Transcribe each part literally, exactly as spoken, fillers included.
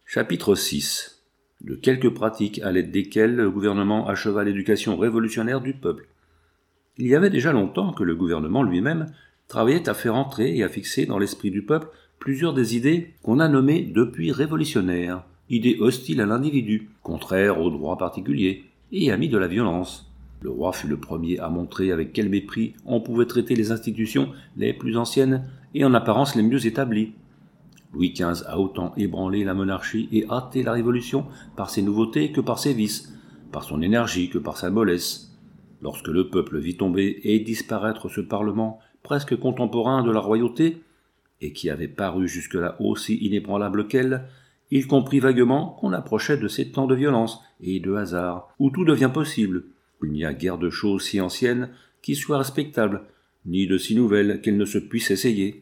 Chapitre six. De quelques pratiques à l'aide desquelles le gouvernement acheva l'éducation révolutionnaire du peuple. Il y avait déjà longtemps que le gouvernement lui-même travaillait à faire entrer et à fixer dans l'esprit du peuple plusieurs des idées qu'on a nommées depuis révolutionnaires, idées hostiles à l'individu, contraires aux droits particuliers et amis de la violence. Le roi fut le premier à montrer avec quel mépris on pouvait traiter les institutions les plus anciennes et en apparence les mieux établies. Louis quinze a autant ébranlé la monarchie et hâté la Révolution par ses nouveautés que par ses vices, par son énergie que par sa mollesse. Lorsque le peuple vit tomber et disparaître ce Parlement presque contemporain de la royauté, et qui avait paru jusque-là aussi inébranlable qu'elle, il comprit vaguement qu'on approchait de ces temps de violence et de hasard, où tout devient possible. Il n'y a guère de choses si anciennes qui soient respectables, ni de si nouvelles qu'elles ne se puissent essayer.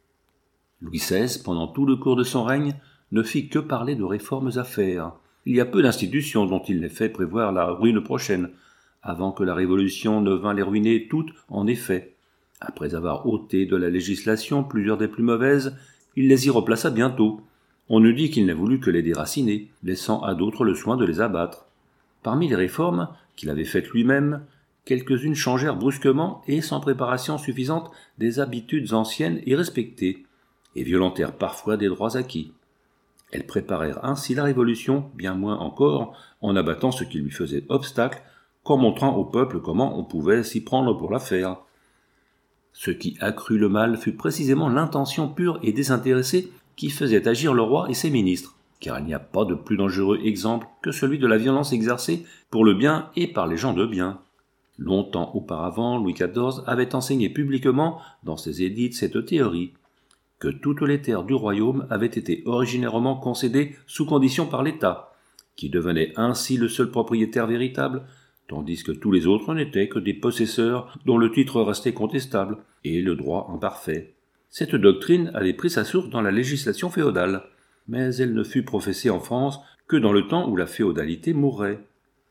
Louis seize, pendant tout le cours de son règne, ne fit que parler de réformes à faire. Il y a peu d'institutions dont il n'ait fait prévoir la ruine prochaine, avant que la Révolution ne vînt les ruiner toutes en effet. Après avoir ôté de la législation plusieurs des plus mauvaises, il les y replaça bientôt. On eût dit qu'il n'a voulu que les déraciner, laissant à d'autres le soin de les abattre. Parmi les réformes qu'il avait faites lui-même, quelques-unes changèrent brusquement et sans préparation suffisante des habitudes anciennes et respectées, et violentèrent parfois des droits acquis. Elles préparèrent ainsi la Révolution, bien moins encore, en abattant ce qui lui faisait obstacle, qu'en montrant au peuple comment on pouvait s'y prendre pour la faire. Ce qui accrut le mal fut précisément l'intention pure et désintéressée qui faisait agir le roi et ses ministres, car il n'y a pas de plus dangereux exemple que celui de la violence exercée pour le bien et par les gens de bien. Longtemps auparavant, Louis quatorze avait enseigné publiquement dans ses édits cette théorie, que toutes les terres du royaume avaient été originairement concédées sous condition par l'État, qui devenait ainsi le seul propriétaire véritable, tandis que tous les autres n'étaient que des possesseurs dont le titre restait contestable, et le droit imparfait. Cette doctrine avait pris sa source dans la législation féodale, mais elle ne fut professée en France que dans le temps où la féodalité mourait.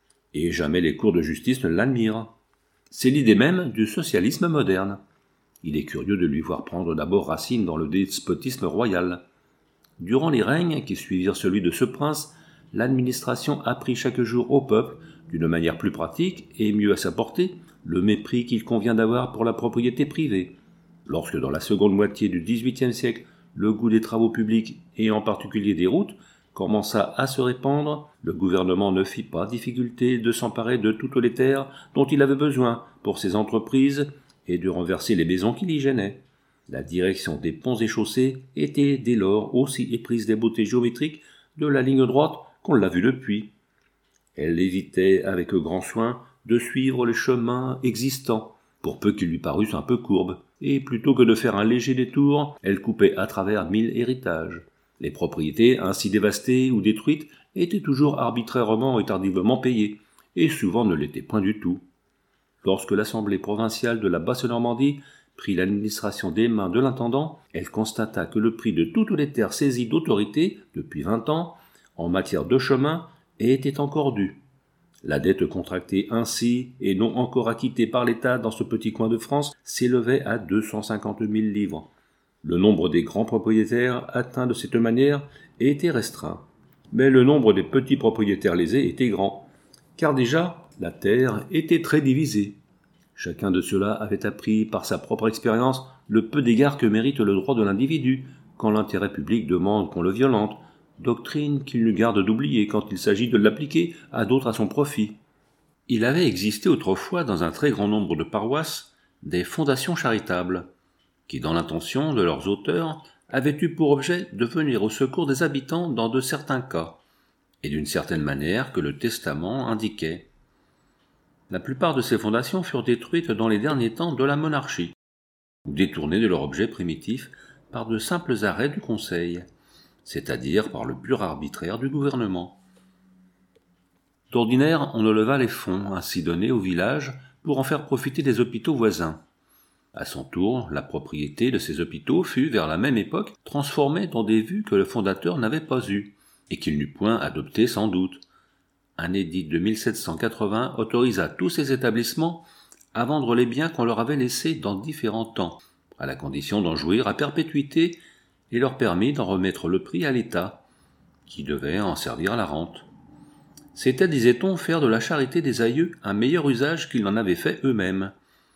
Et jamais les cours de justice ne l'admirent. C'est l'idée même du socialisme moderne. Il est curieux de lui voir prendre d'abord racine dans le despotisme royal. Durant les règnes qui suivirent celui de ce prince, l'administration apprit chaque jour au peuple, d'une manière plus pratique et mieux à sa portée, le mépris qu'il convient d'avoir pour la propriété privée. Lorsque dans la seconde moitié du dix-huitième siècle, le goût des travaux publics, et en particulier des routes, commença à se répandre, le gouvernement ne fit pas difficulté de s'emparer de toutes les terres dont il avait besoin pour ses entreprises et de renverser les maisons qui l'y gênaient. La direction des ponts et chaussées était dès lors aussi éprise des beautés géométriques de la ligne droite qu'on l'a vu depuis. Elle évitait avec grand soin de suivre les chemins existants, pour peu qu'ils lui parussent un peu courbes, et plutôt que de faire un léger détour, elle coupait à travers mille héritages. Les propriétés ainsi dévastées ou détruites étaient toujours arbitrairement et tardivement payées, et souvent ne l'étaient point du tout. Lorsque l'Assemblée provinciale de la Basse-Normandie prit l'administration des mains de l'intendant, elle constata que le prix de toutes les terres saisies d'autorité, depuis vingt ans, en matière de chemin, était encore dû. La dette contractée ainsi, et non encore acquittée par l'État dans ce petit coin de France, s'élevait à deux cent cinquante mille livres. Le nombre des grands propriétaires atteints de cette manière était restreint. Mais le nombre des petits propriétaires lésés était grand, car déjà, la terre était très divisée. Chacun de ceux-là avait appris par sa propre expérience le peu d'égard que mérite le droit de l'individu quand l'intérêt public demande qu'on le violente, doctrine qu'il n'eut garde d'oublier quand il s'agit de l'appliquer à d'autres à son profit. Il avait existé autrefois dans un très grand nombre de paroisses des fondations charitables, qui dans l'intention de leurs auteurs avaient eu pour objet de venir au secours des habitants dans de certains cas, et d'une certaine manière que le testament indiquait. La plupart de ces fondations furent détruites dans les derniers temps de la monarchie, ou détournées de leur objet primitif par de simples arrêts du Conseil, c'est-à-dire par le pur arbitraire du gouvernement. D'ordinaire, on leva les fonds ainsi donnés au village pour en faire profiter des hôpitaux voisins. À son tour, la propriété de ces hôpitaux fut, vers la même époque, transformée dans des vues que le fondateur n'avait pas eues, et qu'il n'eût point adoptées sans doute. Un édit de mille sept cent quatre-vingts autorisa tous ces établissements à vendre les biens qu'on leur avait laissés dans différents temps, à la condition d'en jouir à perpétuité, et leur permit d'en remettre le prix à l'État. qui devait en servir la rente. C'était, disait-on, faire de la charité des aïeux un meilleur usage qu'ils n'en avaient fait eux-mêmes.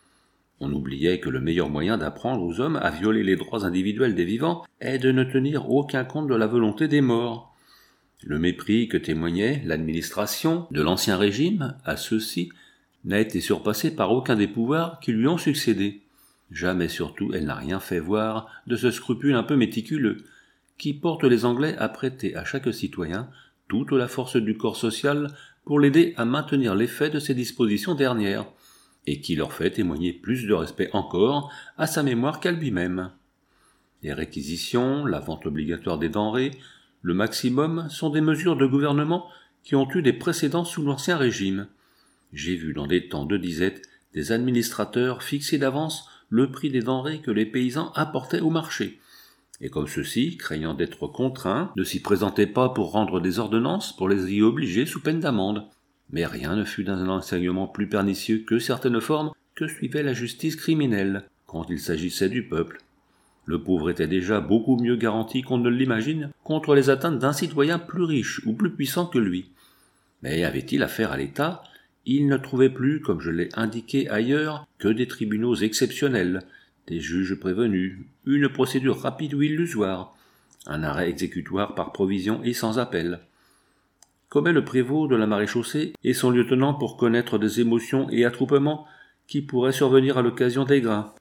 On oubliait que le meilleur moyen d'apprendre aux hommes à violer les droits individuels des vivants est de ne tenir aucun compte de la volonté des morts. Le mépris que témoignait l'administration de l'Ancien Régime à ceux-ci n'a été surpassé par aucun des pouvoirs qui lui ont succédé. Jamais surtout elle n'a rien fait voir de ce scrupule un peu méticuleux qui porte les Anglais à prêter à chaque citoyen toute la force du corps social pour l'aider à maintenir l'effet de ses dispositions dernières, et qui leur fait témoigner plus de respect encore à sa mémoire qu'à lui-même. Les réquisitions, la vente obligatoire des denrées, le maximum sont des mesures de gouvernement qui ont eu des précédents sous l'Ancien Régime. J'ai vu dans des temps de disette des administrateurs fixer d'avance le prix des denrées que les paysans apportaient au marché. Et comme ceux-ci, craignant d'être contraints, ne s'y présentaient pas pour rendre des ordonnances pour les y obliger sous peine d'amende. Mais rien ne fut d'un enseignement plus pernicieux que certaines formes que suivait la justice criminelle quand il s'agissait du peuple. Le pauvre était déjà beaucoup mieux garanti qu'on ne l'imagine contre les atteintes d'un citoyen plus riche ou plus puissant que lui. Mais avait-il affaire à l'État ? Il ne trouvait plus, comme je l'ai indiqué ailleurs, que des tribunaux exceptionnels, des juges prévenus, une procédure rapide ou illusoire, un arrêt exécutoire par provision et sans appel. Qu'omet le prévôt de la maréchaussée et son lieutenant pour connaître des émotions et attroupements qui pourraient survenir à l'occasion des grains.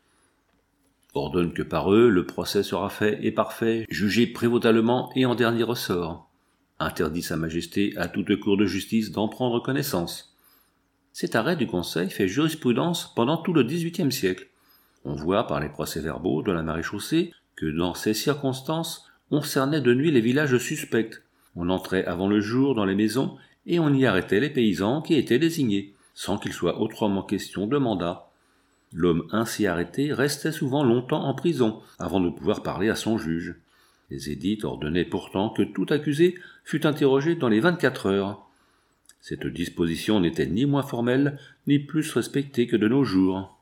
Ordonne que par eux le procès sera fait et parfait, jugé prévotalement et en dernier ressort. Interdit sa majesté à toute cour de justice d'en prendre connaissance. Cet arrêt du Conseil fait jurisprudence pendant tout le dix-huitième siècle. On voit par les procès-verbaux de la maréchaussée que dans ces circonstances, on cernait de nuit les villages suspects. On entrait avant le jour dans les maisons et on y arrêtait les paysans qui étaient désignés, sans qu'il soit autrement question de mandat. L'homme ainsi arrêté restait souvent longtemps en prison avant de pouvoir parler à son juge. Les édits ordonnaient pourtant que tout accusé fût interrogé dans les vingt-quatre heures. Cette disposition n'était ni moins formelle ni plus respectée que de nos jours.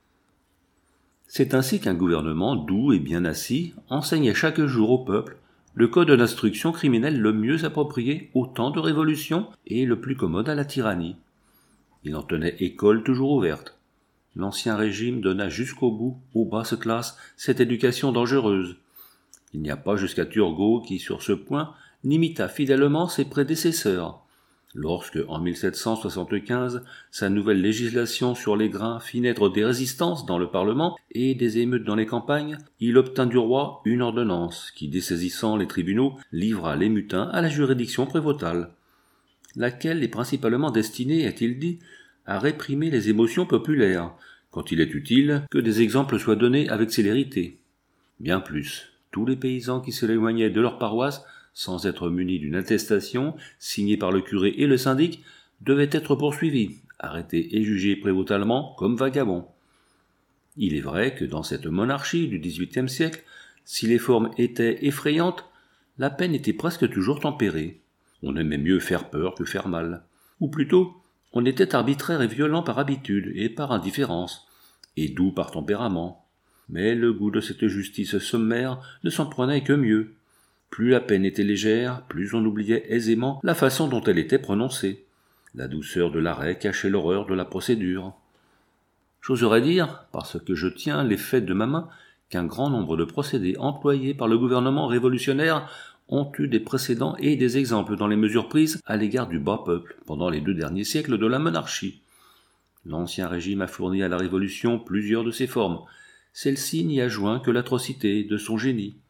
C'est ainsi qu'un gouvernement doux et bien assis enseignait chaque jour au peuple le code d'instruction criminelle le mieux approprié au temps de révolution et le plus commode à la tyrannie. Il en tenait école toujours ouverte. L'Ancien Régime donna jusqu'au bout aux basses classes cette éducation dangereuse. Il n'y a pas jusqu'à Turgot qui, sur ce point, n'imita fidèlement ses prédécesseurs. Lorsque, en mille sept cent soixante-quinze, sa nouvelle législation sur les grains fit naître des résistances dans le Parlement et des émeutes dans les campagnes, il obtint du roi une ordonnance qui, dessaisissant les tribunaux, livra les mutins à la juridiction prévôtale, laquelle est principalement destinée, a-t-il dit, à réprimer les émotions populaires, quand il est utile que des exemples soient donnés avec célérité. Bien plus, tous les paysans qui s'éloignaient de leur paroisse sans être munis d'une attestation, signée par le curé et le syndic, devaient être poursuivis, arrêtés et jugés prévotalement comme vagabonds. Il est vrai que dans cette monarchie du dix-huitième siècle, si les formes étaient effrayantes, la peine était presque toujours tempérée. On aimait mieux faire peur que faire mal. Ou plutôt, on était arbitraire et violent par habitude et par indifférence, et doux par tempérament. Mais le goût de cette justice sommaire ne s'en prenait que mieux. Plus la peine était légère, plus on oubliait aisément la façon dont elle était prononcée. La douceur de l'arrêt cachait l'horreur de la procédure. J'oserais dire, parce que je tiens les faits de ma main, qu'un grand nombre de procédés employés par le gouvernement révolutionnaire ont eu des précédents et des exemples dans les mesures prises à l'égard du bas peuple pendant les deux derniers siècles de la monarchie. L'Ancien Régime a fourni à la Révolution plusieurs de ses formes. Celle-ci n'y a joint que l'atrocité de son génie.